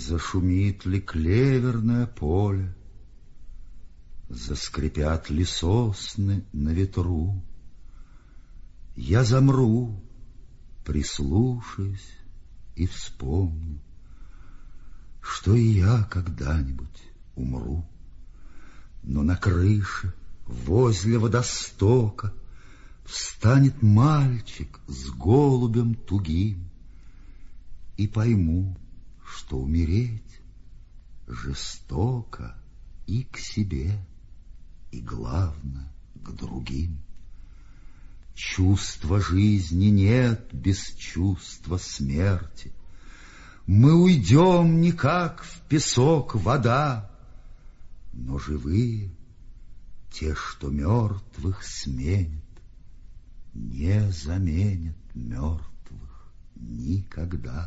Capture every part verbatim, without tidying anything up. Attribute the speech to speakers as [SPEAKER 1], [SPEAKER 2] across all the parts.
[SPEAKER 1] Зашумит ли клеверное поле, заскрипят ли сосны на ветру, я замру, прислушаюсь и вспомню, что и я когда-нибудь умру. Но на крыше возле водостока встанет мальчик с голубем тугим, и пойму, что умереть жестоко и к себе, и, главное, к другим. Чувства жизни нет без чувства смерти. Мы уйдем не как в песок вода, но живые, те, что мертвых сменят, не заменят мертвых никогда.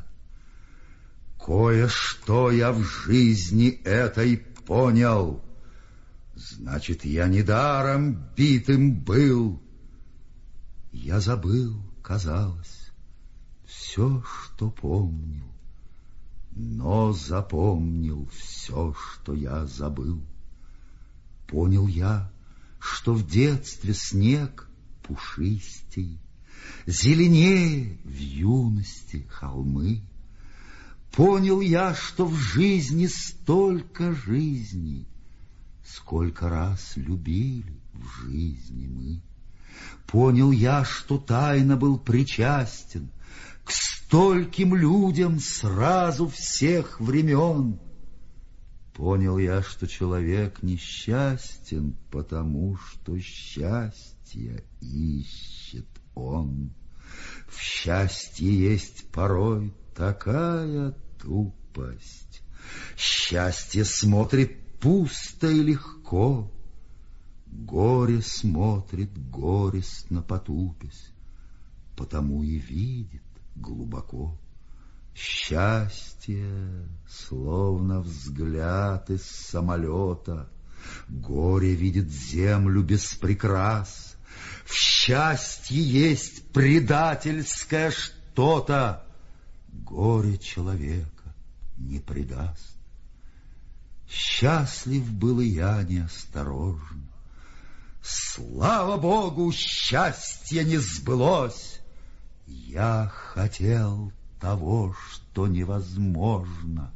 [SPEAKER 1] Кое-что я в жизни этой понял, значит, я недаром битым был. Я забыл, казалось, все, что помнил, но запомнил все, что я забыл. Понял я, что в детстве снег пушистей, зеленее в юности холмы. Понял я, что в жизни столько жизней, сколько раз любили в жизни мы. Понял я, что тайно был причастен к стольким людям сразу всех времен. Понял я, что человек несчастен, потому что счастье ищет он. В счастье есть порой такая тупость. Счастье смотрит пусто и легко, горе смотрит горестно потупясь, потому и видит глубоко. Счастье, словно взгляд из самолета, горе видит землю без прикрас. В счастье есть предательское что-то, горе человека не предаст. Счастлив был и я неосторожно. Слава Богу, счастье не сбылось. Я хотел того, что невозможно.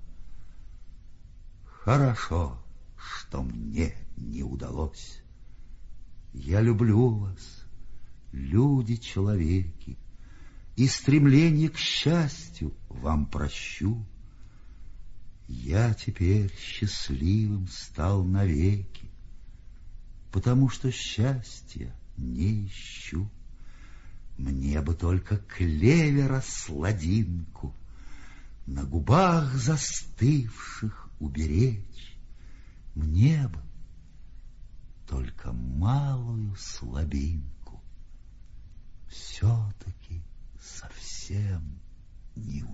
[SPEAKER 1] Хорошо, что мне не удалось. Я люблю вас, люди-человеки, и стремление к счастью вам прощу. Я теперь счастливым стал навеки, потому что счастья не ищу. Мне бы только клевера сладинку на губах застывших уберечь. Мне бы только малую слабинку все-таки совсем не